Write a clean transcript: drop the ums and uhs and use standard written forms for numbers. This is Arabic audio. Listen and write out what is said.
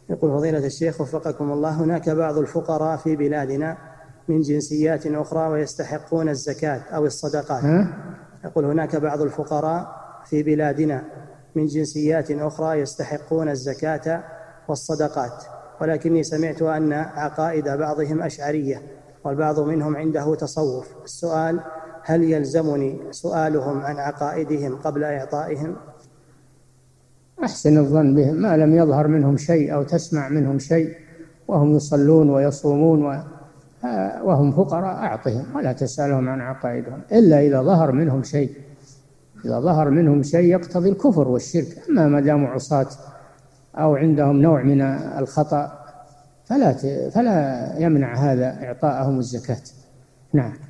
يقول فضيلة الشيخ وفقكم الله، هناك بعض الفقراء في بلادنا من جنسيات أخرى ويستحقون الزكاة أو الصدقات. يقول هناك بعض الفقراء في بلادنا من جنسيات أخرى يستحقون الزكاة والصدقات، ولكني سمعت أن عقائد بعضهم أشعرية والبعض منهم عنده تصوف. السؤال: هل يلزمني سؤالهم عن عقائدهم قبل إعطائهم؟ أحسن الظن بهم، ما لم يظهر منهم شيء أو تسمع منهم شيء وهم يصلون ويصومون وهم فقراء أعطهم ولا تسألهم عن عقائدهم، إلا إذا ظهر منهم شيء، إذا ظهر منهم شيء يقتضي الكفر والشرك. أما ما داموا عصاة أو عندهم نوع من الخطأ فلا يمنع هذا إعطاءهم الزكاة. نعم.